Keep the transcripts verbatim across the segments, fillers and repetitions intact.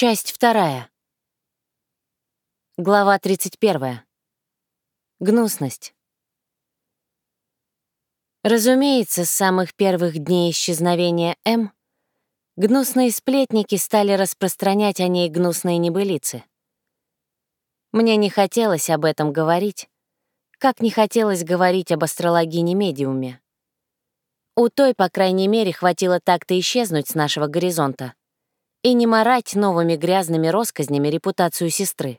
Часть вторая. Глава тридцать первая. Гнусность. Разумеется, с самых первых дней исчезновения М гнусные сплетники стали распространять о ней гнусные небылицы. Мне не хотелось об этом говорить, как не хотелось говорить об астрологине-медиуме. У той, по крайней мере, хватило так-то исчезнуть с нашего горизонта и не марать новыми грязными россказнями репутацию сестры.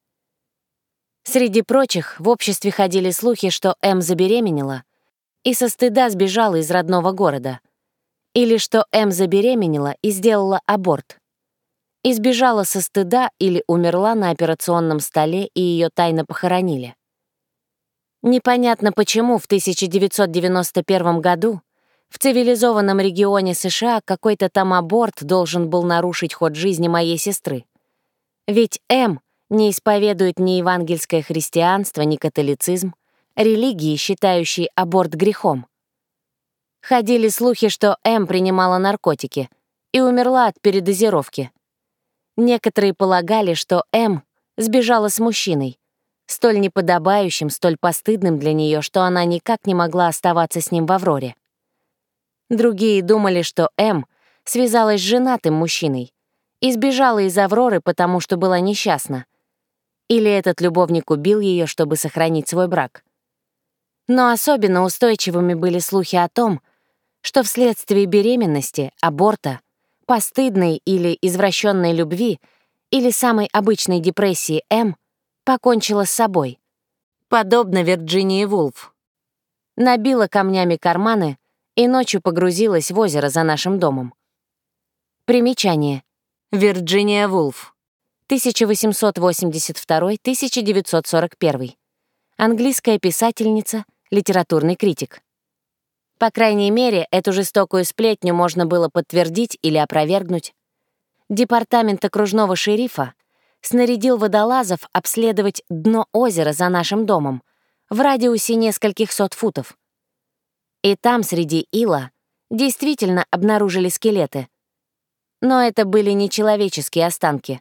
Среди прочих в обществе ходили слухи, что М забеременела и со стыда сбежала из родного города, или что М забеременела и сделала аборт, и сбежала со стыда или умерла на операционном столе и ее тайно похоронили. Непонятно почему в тысяча девятьсот девяносто первом году в цивилизованном регионе США какой-то там аборт должен был нарушить ход жизни моей сестры. Ведь М не исповедует ни евангельское христианство, ни католицизм, религии, считающие аборт грехом. Ходили слухи, что М принимала наркотики и умерла от передозировки. Некоторые полагали, что М сбежала с мужчиной, столь неподобающим, столь постыдным для нее, что она никак не могла оставаться с ним в Авроре. Другие думали, что М связалась с женатым мужчиной и сбежала из Авроры, потому что была несчастна. Или этот любовник убил ее, чтобы сохранить свой брак. Но особенно устойчивыми были слухи о том, что вследствие беременности, аборта, постыдной или извращенной любви или самой обычной депрессии М покончила с собой, подобно Вирджинии Вулф. Набила камнями карманы и ночью погрузилась в озеро за нашим домом. Примечание. Вирджиния Вулф. тысяча восемьсот восемьдесят второй — тысяча девятьсот сорок первый. Английская писательница, литературный критик. По крайней мере, эту жестокую сплетню можно было подтвердить или опровергнуть. Департамент окружного шерифа снарядил водолазов обследовать дно озера за нашим домом в радиусе нескольких сот футов. И там, среди ила, действительно обнаружили скелеты. Но это были не человеческие останки.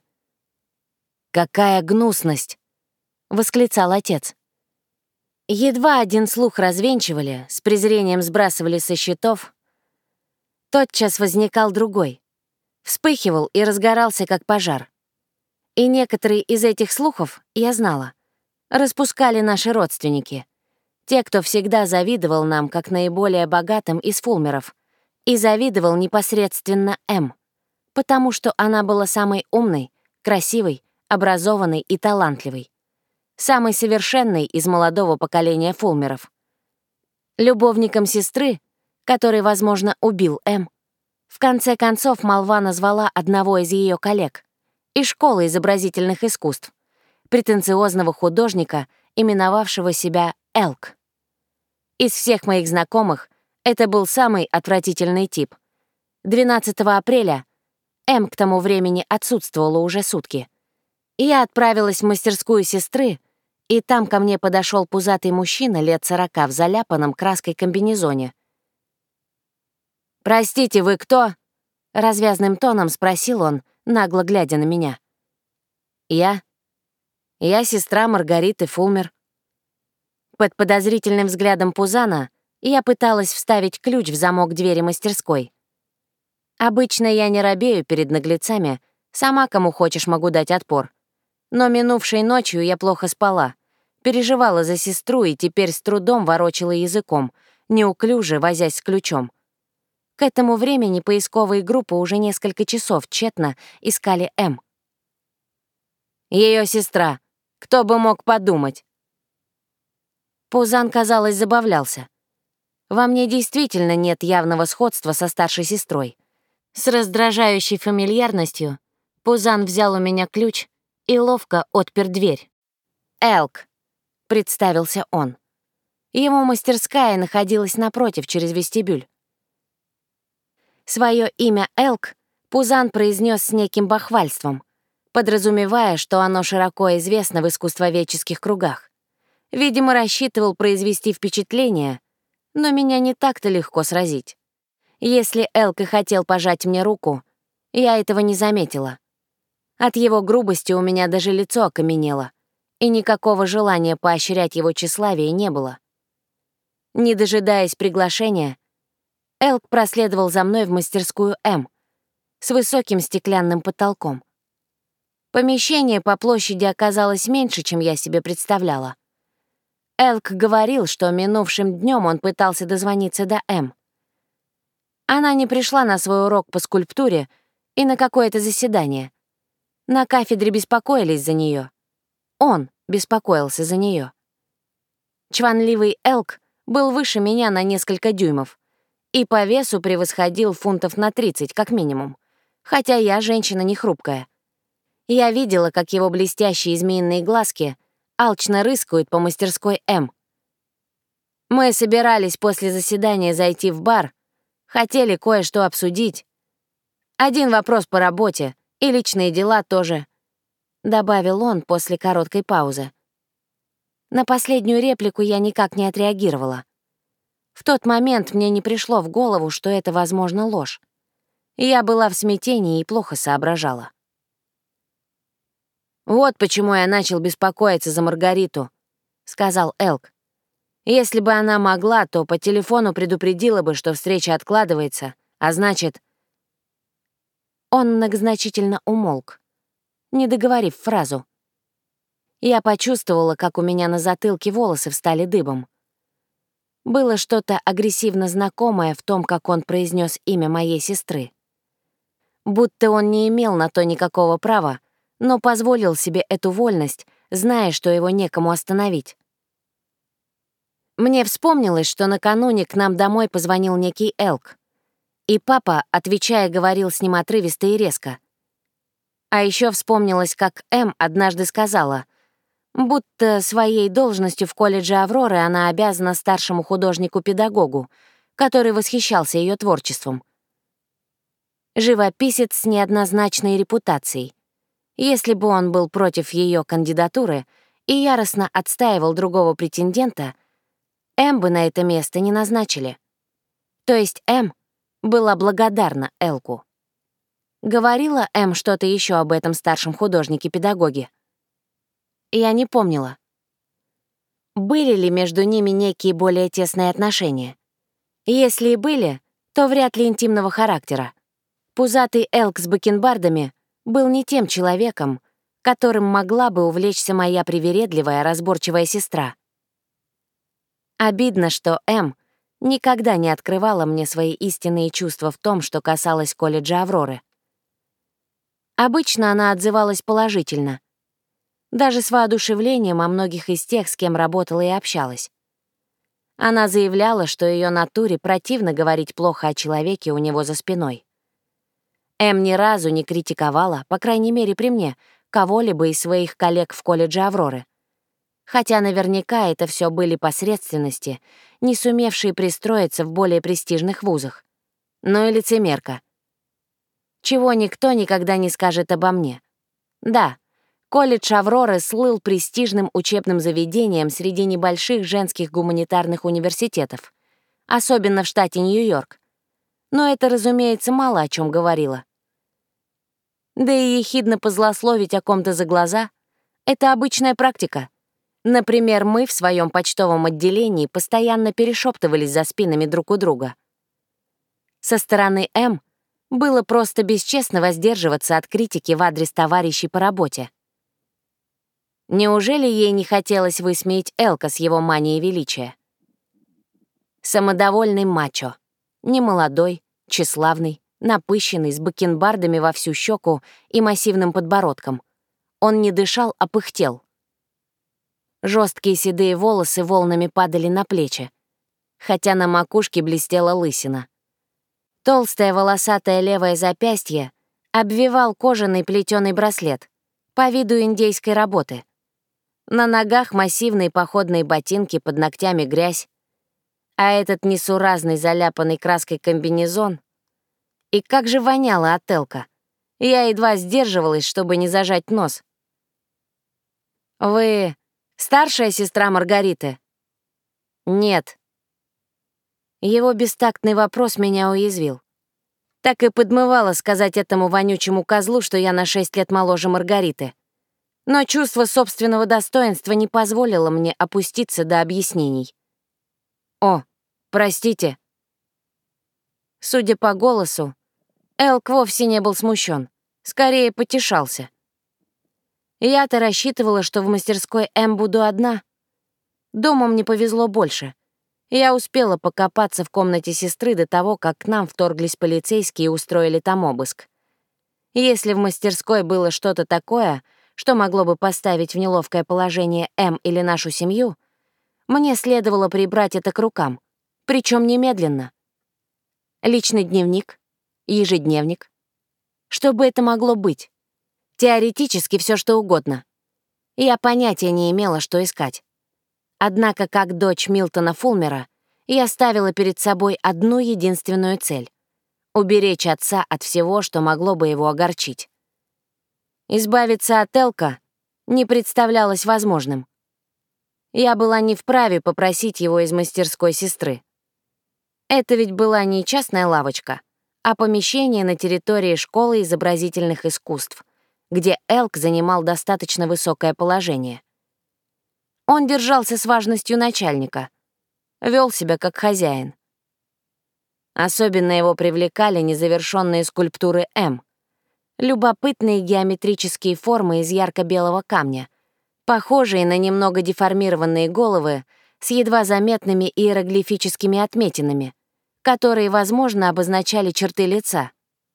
«Какая гнусность!» — восклицал отец. Едва один слух развенчивали, с презрением сбрасывали со счетов, тотчас возникал другой, вспыхивал и разгорался, как пожар. И некоторые из этих слухов, я знала, распускали наши родственники, те, кто всегда завидовал нам как наиболее богатым из фулмеров, и завидовал непосредственно М, потому что она была самой умной, красивой, образованной и талантливой, самой совершенной из молодого поколения фулмеров. Любовником сестры, который, возможно, убил М, в конце концов молва назвала одного из ее коллег из школы изобразительных искусств, претенциозного художника, именовавшего себя Элк. Из всех моих знакомых это был самый отвратительный тип. двенадцатого апреля М к тому времени отсутствовала уже сутки. Я отправилась в мастерскую сестры, и там ко мне подошел пузатый мужчина лет сорока в заляпанном краской комбинезоне. «Простите, вы кто?» — развязным тоном спросил он, нагло глядя на меня. «Я? Я сестра Маргариты Фулмер». Под подозрительным взглядом Пузана я пыталась вставить ключ в замок двери мастерской. Обычно я не робею перед наглецами, сама кому хочешь могу дать отпор. Но минувшей ночью я плохо спала, переживала за сестру и теперь с трудом ворочала языком, неуклюже возясь с ключом. К этому времени поисковые группы уже несколько часов тщетно искали М. Ее сестра. Кто бы мог подумать? Пузан, казалось, забавлялся. Во мне действительно нет явного сходства со старшей сестрой. С раздражающей фамильярностью Пузан взял у меня ключ и ловко отпер дверь. «Элк», — представился он. Его мастерская находилась напротив, через вестибюль. Своё имя Элк Пузан произнес с неким бахвальством, подразумевая, что оно широко известно в искусствоведческих кругах. Видимо, рассчитывал произвести впечатление, но меня не так-то легко сразить. Если Элк и хотел пожать мне руку, я этого не заметила. От его грубости у меня даже лицо окаменело, и никакого желания поощрять его тщеславие не было. Не дожидаясь приглашения, Элк проследовал за мной в мастерскую М с высоким стеклянным потолком. Помещение по площади оказалось меньше, чем я себе представляла. Элк говорил, что минувшим днем он пытался дозвониться до М. Она не пришла на свой урок по скульптуре и на какое-то заседание. На кафедре беспокоились за нее. Он беспокоился за нее. Чванливый Элк был выше меня на несколько дюймов и по весу превосходил фунтов на тридцать, как минимум, хотя я женщина не хрупкая. Я видела, как его блестящие змеиные глазки алчно рыскают по мастерской М. Мы собирались после заседания зайти в бар, хотели кое-что обсудить. Один вопрос по работе, и личные дела тоже, — добавил он после короткой паузы. На последнюю реплику я никак не отреагировала. В тот момент мне не пришло в голову, что это, возможно, ложь. Я была в смятении и плохо соображала. «Вот почему я начал беспокоиться за Маргариту», — сказал Элк. «Если бы она могла, то по телефону предупредила бы, что встреча откладывается, а значит...» Он многозначительно умолк, не договорив фразу. Я почувствовала, как у меня на затылке волосы встали дыбом. Было что-то агрессивно знакомое в том, как он произнес имя моей сестры. Будто он не имел на то никакого права, но позволил себе эту вольность, зная, что его некому остановить. Мне вспомнилось, что накануне к нам домой позвонил некий Элк, и папа, отвечая, говорил с ним отрывисто и резко. А еще вспомнилось, как М однажды сказала, будто своей должностью в колледже Авроры она обязана старшему художнику-педагогу, который восхищался ее творчеством. Живописец с неоднозначной репутацией. Если бы он был против ее кандидатуры и яростно отстаивал другого претендента, М бы на это место не назначили. То есть М была благодарна Элку. Говорила М что-то еще об этом старшем художнике-педагоге? Я не помнила. Были ли между ними некие более тесные отношения? Если и были, то вряд ли интимного характера. Пузатый Элк с бакенбардами был не тем человеком, которым могла бы увлечься моя привередливая, разборчивая сестра. Обидно, что М никогда не открывала мне свои истинные чувства в том, что касалось колледжа Авроры. Обычно она отзывалась положительно, даже с воодушевлением о многих из тех, с кем работала и общалась. Она заявляла, что ее натуре противно говорить плохо о человеке у него за спиной. Эм ни разу не критиковала, по крайней мере при мне, кого-либо из своих коллег в колледже Авроры. Хотя наверняка это все были посредственности, не сумевшие пристроиться в более престижных вузах. Но и лицемерка. Чего никто никогда не скажет обо мне. Да, колледж Авроры слыл престижным учебным заведением среди небольших женских гуманитарных университетов, особенно в штате Нью-Йорк. Но это, разумеется, мало о чем говорило. Да и ехидно позлословить о ком-то за глаза — это обычная практика. Например, мы в своем почтовом отделении постоянно перешептывались за спинами друг у друга. Со стороны М было просто бесчестно воздерживаться от критики в адрес товарищей по работе. Неужели ей не хотелось высмеять Элка с его манией величия? Самодовольный мачо, немолодой, тщеславный, напыщенный, с бакенбардами во всю щеку и массивным подбородком. Он не дышал, а пыхтел. Жесткие седые волосы волнами падали на плечи, хотя на макушке блестела лысина. Толстое волосатое левое запястье обвивал кожаный плетеный браслет, по виду индейской работы. На ногах массивные походные ботинки, под ногтями грязь, а этот несуразный заляпанный краской комбинезон. И как же воняло от Элка. Я едва сдерживалась, чтобы не зажать нос. «Вы старшая сестра Маргариты?» «Нет». Его бестактный вопрос меня уязвил. Так и подмывало сказать этому вонючему козлу, что я на шесть лет моложе Маргариты. Но чувство собственного достоинства не позволило мне опуститься до объяснений. «О, простите». Судя по голосу, Элк вовсе не был смущен, скорее потешался. Я-то рассчитывала, что в мастерской М буду одна. Дома мне повезло больше. Я успела покопаться в комнате сестры до того, как к нам вторглись полицейские и устроили там обыск. Если в мастерской было что-то такое, что могло бы поставить в неловкое положение М или нашу семью, мне следовало прибрать это к рукам, причем немедленно. Личный дневник, ежедневник. Что бы это могло быть? Теоретически все что угодно. Я понятия не имела, что искать. Однако, как дочь Милтона Фулмера, я ставила перед собой одну единственную цель — уберечь отца от всего, что могло бы его огорчить. Избавиться от Элка не представлялось возможным. Я была не вправе попросить его из мастерской сестры. Это ведь была не частная лавочка, а помещение на территории школы изобразительных искусств, где Элк занимал достаточно высокое положение. Он держался с важностью начальника, вел себя как хозяин. Особенно его привлекали незавершенные скульптуры М, любопытные геометрические формы из ярко-белого камня, похожие на немного деформированные головы с едва заметными иероглифическими отметинами, которые, возможно, обозначали черты лица.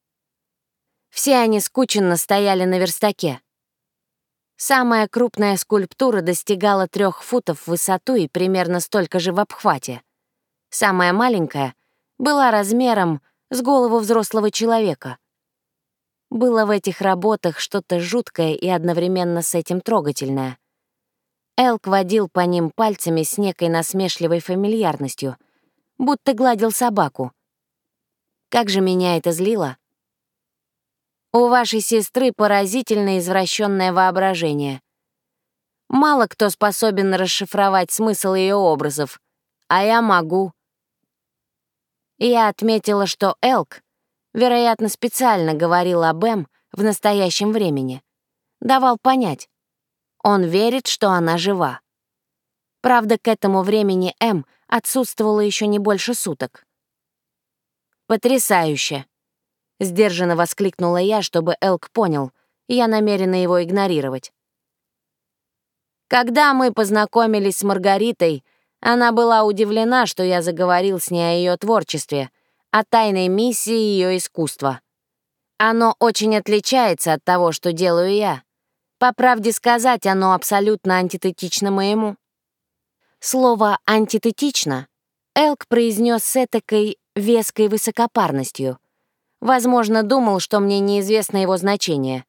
Все они скученно стояли на верстаке. Самая крупная скульптура достигала трех футов в высоту и примерно столько же в обхвате. Самая маленькая была размером с голову взрослого человека. Было в этих работах что-то жуткое и одновременно с этим трогательное. Элк водил по ним пальцами с некой насмешливой фамильярностью, будто гладил собаку. Как же меня это злило! У вашей сестры поразительно извращенное воображение. Мало кто способен расшифровать смысл ее образов, а я могу. Я отметила, что Элк, вероятно, специально говорил об Эм в настоящем времени. Давал понять. Он верит, что она жива. Правда, к этому времени Эм отсутствовала еще не больше суток. «Потрясающе!» — сдержанно воскликнула я, чтобы Элк понял, я намерена его игнорировать. Когда мы познакомились с Маргаритой, она была удивлена, что я заговорил с ней о ее творчестве, о тайной миссии ее искусства. Оно очень отличается от того, что делаю я. По правде сказать, оно абсолютно антитетично моему. Слово «антитетично» Элк произнес с этакой веской высокопарностью. Возможно, думал, что мне неизвестно его значение.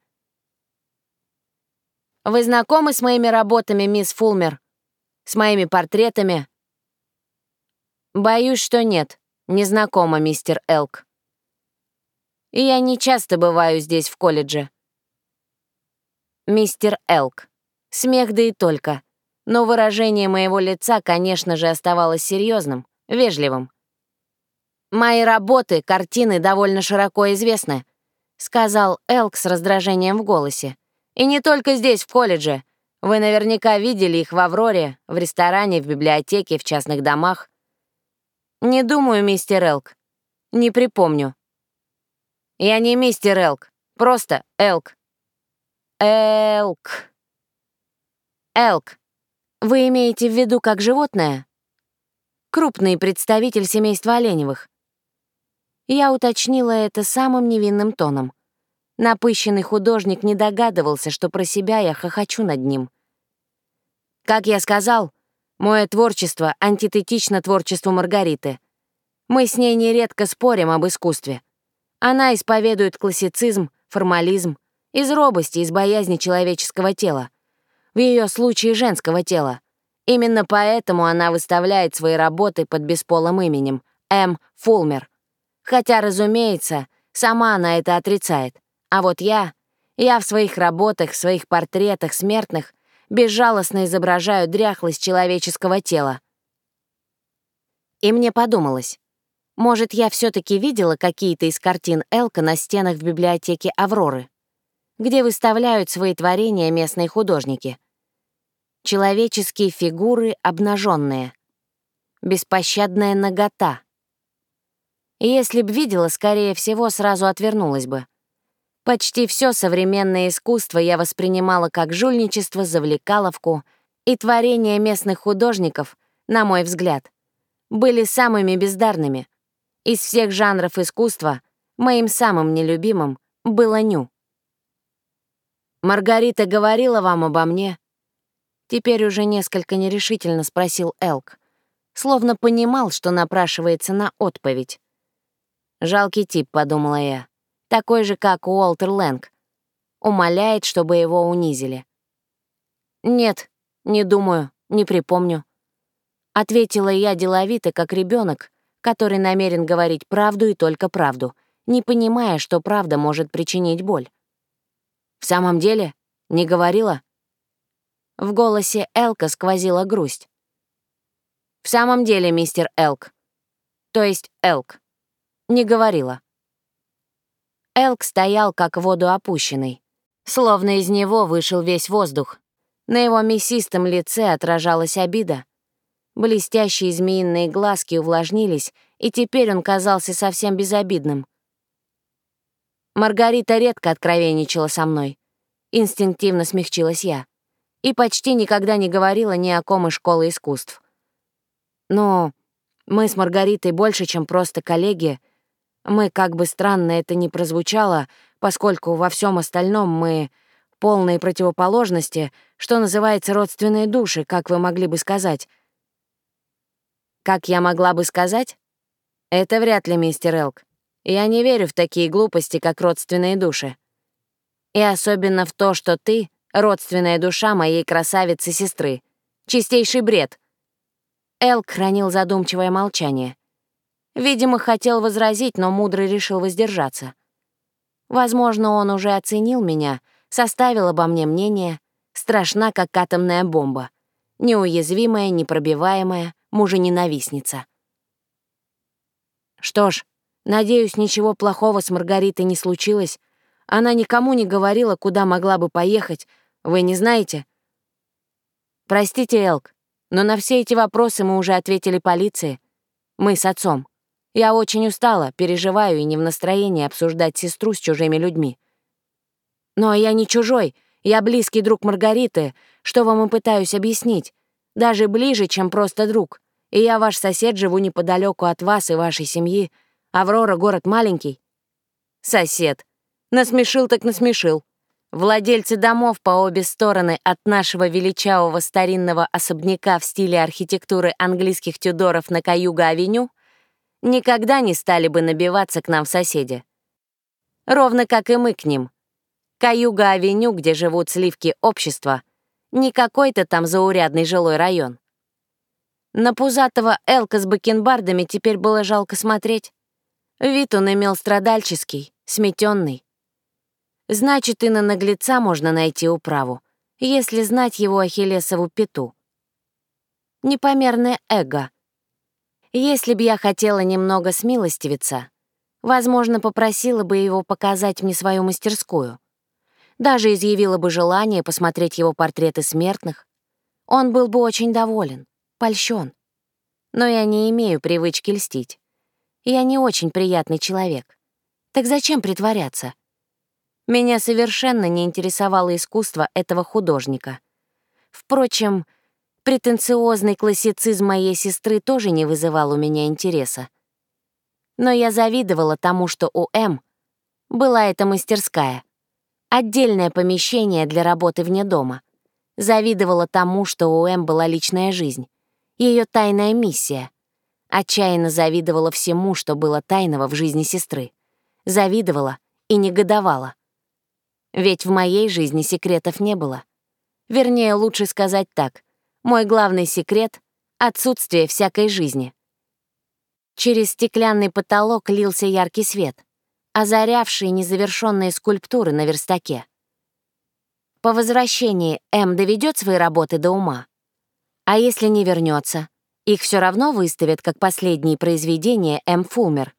«Вы знакомы с моими работами, мисс Фулмер? С моими портретами?» «Боюсь, что нет. Не знакома, мистер Элк. Я не часто бываю здесь, в колледже». «Мистер Элк». Смех да и только. Но выражение моего лица, конечно же, оставалось серьезным, вежливым. «Мои работы, картины довольно широко известны», — сказал Элк с раздражением в голосе. «И не только здесь, в колледже. Вы наверняка видели их в «Авроре», в ресторане, в библиотеке, в частных домах». «Не думаю, мистер Элк. Не припомню». «Я не мистер Элк. Просто Элк». «Элк». «Элк. Вы имеете в виду как животное?» «Крупный представитель семейства оленевых». Я уточнила это самым невинным тоном. Напыщенный художник не догадывался, что про себя я хохочу над ним. Как я сказал, мое творчество антитетично творчеству Маргариты. Мы с ней нередко спорим об искусстве. Она исповедует классицизм, формализм, из робости, из боязни человеческого тела. В ее случае женского тела. Именно поэтому она выставляет свои работы под бесполым именем — М. Фулмер. Хотя, разумеется, сама она это отрицает. А вот я, я в своих работах, в своих портретах смертных безжалостно изображаю дряхлость человеческого тела. И мне подумалось, Может, я все-таки видела какие-то из картин Элка на стенах в библиотеке Авроры, где выставляют свои творения местные художники. Человеческие фигуры обнаженные, беспощадная нагота. И если б видела, скорее всего, сразу отвернулась бы. Почти все современное искусство я воспринимала как жульничество, завлекаловку, и творения местных художников, на мой взгляд, были самыми бездарными. Из всех жанров искусства моим самым нелюбимым было ню. «Маргарита говорила вам обо мне?» Теперь уже несколько нерешительно спросил Элк, словно понимал, что напрашивается на отповедь. «Жалкий тип», — подумала я, такой же, как Уолтер Лэнг. Умоляет, чтобы его унизили. «Нет, не думаю, не припомню», — ответила я деловито, как ребенок, который намерен говорить правду и только правду, не понимая, что правда может причинить боль. «В самом деле? Не говорила?» В голосе Элка сквозила грусть. «В самом деле, мистер Элк, то есть Элк, не говорила». Элк стоял, как в воду опущенный, словно из него вышел весь воздух. На его мясистом лице отражалась обида. Блестящие змеиные глазки увлажнились, и теперь он казался совсем безобидным. Маргарита редко откровенничала со мной. Инстинктивно смягчилась я. И почти никогда не говорила ни о ком из школы искусств. Но мы с Маргаритой больше, чем просто коллеги. Мы, как бы странно это ни прозвучало, поскольку во всем остальном мы полные противоположности, что называется родственные души, как вы могли бы сказать. Как я могла бы сказать? Это вряд ли, мистер Элк. Я не верю в такие глупости, как родственные души. И особенно в то, что ты — родственная душа моей красавицы-сестры. Чистейший бред. Элк хранил задумчивое молчание. Видимо, хотел возразить, но мудро решил воздержаться. Возможно, он уже оценил меня, составил обо мне мнение, страшна, как атомная бомба, неуязвимая, непробиваемая, мужененавистница. Что ж, надеюсь, ничего плохого с Маргаритой не случилось. Она никому не говорила, куда могла бы поехать. Вы не знаете? Простите, Элк, но на все эти вопросы мы уже ответили полиции. Мы с отцом. Я очень устала, переживаю и не в настроении обсуждать сестру с чужими людьми. Но я не чужой, я близкий друг Маргариты, что вам и пытаюсь объяснить. Даже ближе, чем просто друг. И я ваш сосед, живу неподалеку от вас и вашей семьи. Аврора — город маленький. Сосед. Насмешил так насмешил. Владельцы домов по обе стороны от нашего величавого старинного особняка в стиле архитектуры английских Тюдоров на Каюга-авеню никогда не стали бы набиваться к нам в соседи. Ровно как и мы к ним. Каюга-авеню, где живут сливки общества, не какой-то там заурядный жилой район. На пузатого Элка с бакенбардами теперь было жалко смотреть. Вид он имел страдальческий, сметенный. Значит, и на наглеца можно найти управу, если знать его ахиллесову пяту. Непомерное эго. Если б я хотела немного смилостивиться, возможно, попросила бы его показать мне свою мастерскую. Даже изъявила бы желание посмотреть его портреты смертных. Он был бы очень доволен, польщен. Но я не имею привычки льстить. Я не очень приятный человек. Так зачем притворяться? Меня совершенно не интересовало искусство этого художника. Впрочем, претенциозный классицизм моей сестры тоже не вызывал у меня интереса. Но я завидовала тому, что у М была эта мастерская, отдельное помещение для работы вне дома. Завидовала тому, что у М была личная жизнь, ее тайная миссия. Отчаянно завидовала всему, что было тайного в жизни сестры. Завидовала и негодовала. Ведь в моей жизни секретов не было. Вернее, лучше сказать так. Мой главный секрет — отсутствие всякой жизни. Через стеклянный потолок лился яркий свет, озарявший незавершенные скульптуры на верстаке. По возвращении М доведет свои работы до ума. А если не вернется, Их все равно выставят как последние произведения М. Фулмер.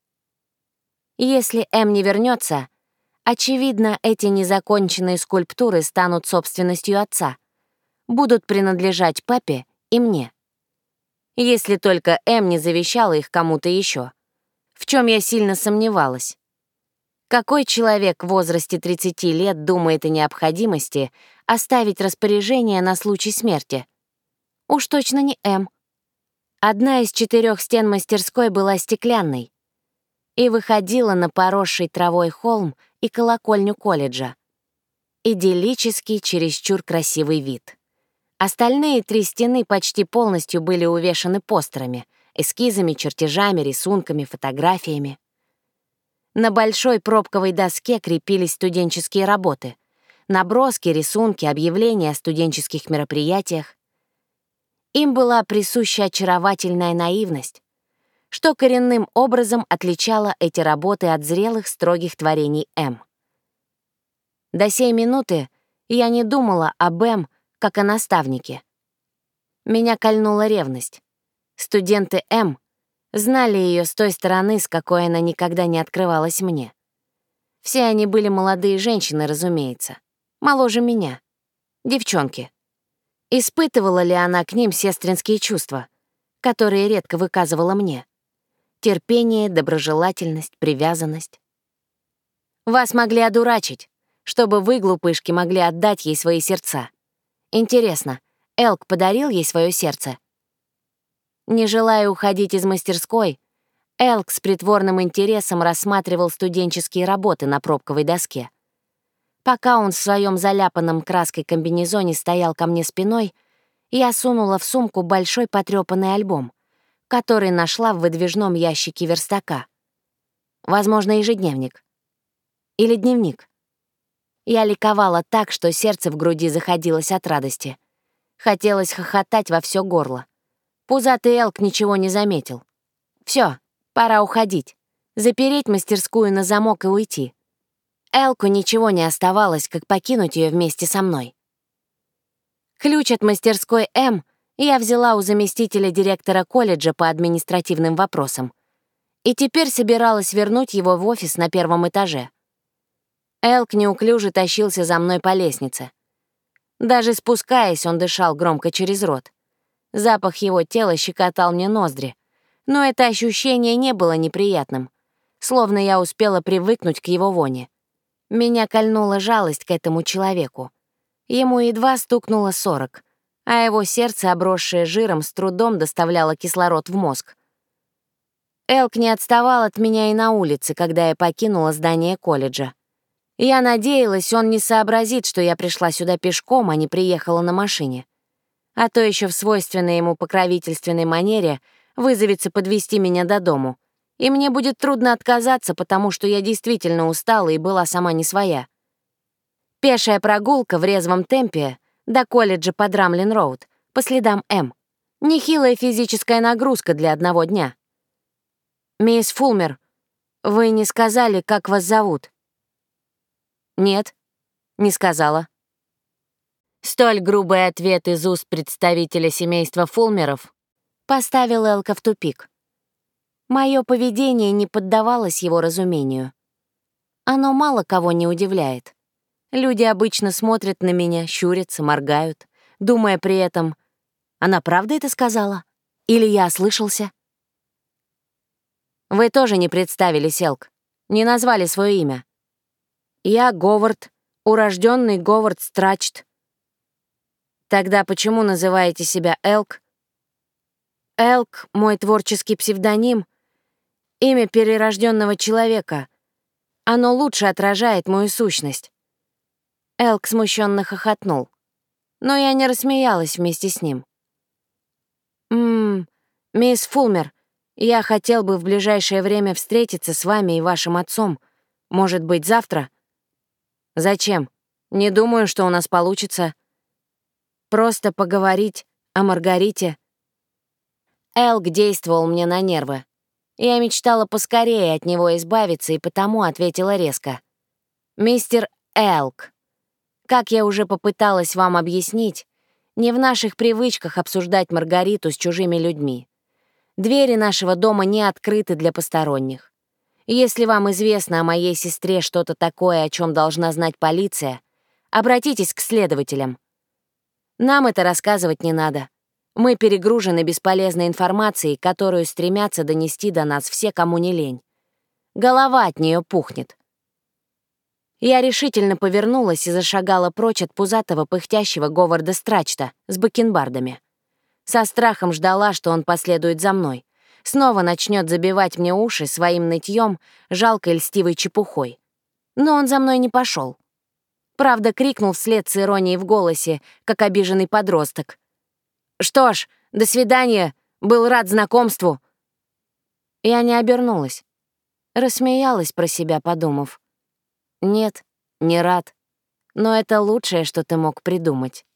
Если М не вернется, очевидно, эти незаконченные скульптуры станут собственностью отца, будут принадлежать папе и мне. Если только М не завещала их кому-то еще, в чем я сильно сомневалась. Какой человек в возрасте тридцати лет думает о необходимости оставить распоряжение на случай смерти? Уж точно не М. Одна из четырех стен мастерской была стеклянной и выходила на поросший травой холм и колокольню колледжа. Идиллический, чересчур красивый вид. Остальные три стены почти полностью были увешаны постерами, эскизами, чертежами, рисунками, фотографиями. На большой пробковой доске крепились студенческие работы, наброски, рисунки, объявления о студенческих мероприятиях. Им была присуща очаровательная наивность, что коренным образом отличало эти работы от зрелых, строгих творений М. До сей минуты я не думала об М как о наставнике. Меня кольнула ревность. Студенты М знали ее с той стороны, с какой она никогда не открывалась мне. Все они были молодые женщины, разумеется, моложе меня, девчонки. Испытывала ли она к ним сестринские чувства, которые редко выказывала мне? Терпение, доброжелательность, привязанность. Вас могли одурачить, чтобы вы, глупышки, могли отдать ей свои сердца. Интересно, Элк подарил ей свое сердце? Не желая уходить из мастерской, Элк с притворным интересом рассматривал студенческие работы на пробковой доске. Пока он в своем заляпанном краской комбинезоне стоял ко мне спиной, я сунула в сумку большой потрёпанный альбом, который нашла в выдвижном ящике верстака. Возможно, ежедневник. Или дневник. Я ликовала так, что сердце в груди заходилось от радости. Хотелось хохотать во всё горло. Пузатый Элк ничего не заметил. Всё, пора уходить. Запереть мастерскую на замок и уйти. Элку ничего не оставалось, как покинуть её вместе со мной. Ключ от мастерской М я взяла у заместителя директора колледжа по административным вопросам и теперь собиралась вернуть его в офис на первом этаже. Элк неуклюже тащился за мной по лестнице. Даже спускаясь, он дышал громко через рот. Запах его тела щекотал мне ноздри, но это ощущение не было неприятным, словно я успела привыкнуть к его воне. Меня кольнула жалость к этому человеку. Ему едва стукнуло сорок, а его сердце, обросшее жиром, с трудом доставляло кислород в мозг. Элк не отставал от меня и на улице, когда я покинула здание колледжа. Я надеялась, он не сообразит, что я пришла сюда пешком, а не приехала на машине. А то еще в свойственной ему покровительственной манере вызовется подвести меня до дому. И мне будет трудно отказаться, потому что я действительно устала и была сама не своя. Пешая прогулка в резвом темпе до колледжа по Драмлин-Роуд по следам М. Нехилая физическая нагрузка для одного дня. «Мисс Фулмер, вы не сказали, как вас зовут?» «Нет, не сказала». Столь грубый ответ из уст представителя семейства Фулмеров поставил Элка в тупик. Мое поведение не поддавалось его разумению. Оно мало кого не удивляет. Люди обычно смотрят на меня, щурятся, моргают, думая при этом, она правда это сказала? Или я ослышался? Вы тоже не представились, Элк, не назвали свое имя. Я Говард, урожденный Говард Страчт. Тогда почему называете себя Элк? Элк — мой творческий псевдоним, имя перерожденного человека. Оно лучше отражает мою сущность. Элк смущенно хохотнул, но я не рассмеялась вместе с ним. «Ммм, мисс Фулмер, я хотел бы в ближайшее время встретиться с вами и вашим отцом. Может быть, завтра?» «Зачем? Не думаю, что у нас получится. Просто поговорить о Маргарите». Элк действовал мне на нервы. Я мечтала поскорее от него избавиться и потому ответила резко. «Мистер Элк, как я уже попыталась вам объяснить, Не в наших привычках обсуждать Маргариту с чужими людьми. Двери нашего дома не открыты для посторонних. Если вам известно о моей сестре что-то такое, о чем должна знать полиция, обратитесь к следователям. Нам это рассказывать не надо. Мы перегружены бесполезной информацией, которую стремятся донести до нас все, кому не лень. Голова от нее пухнет. Я решительно повернулась и зашагала прочь от пузатого пыхтящего Говарда Страчта с бакенбардами. Со страхом ждала, что он последует за мной. Снова начнет забивать мне уши своим нытьем, жалкой льстивой чепухой. Но он за мной не пошел. Правда, крикнул вслед с иронией в голосе, как обиженный подросток. «Что ж, до свидания, был рад знакомству». Я не обернулась. Рассмеялась про себя, подумав. Нет, не рад. Но это лучшее, что ты мог придумать.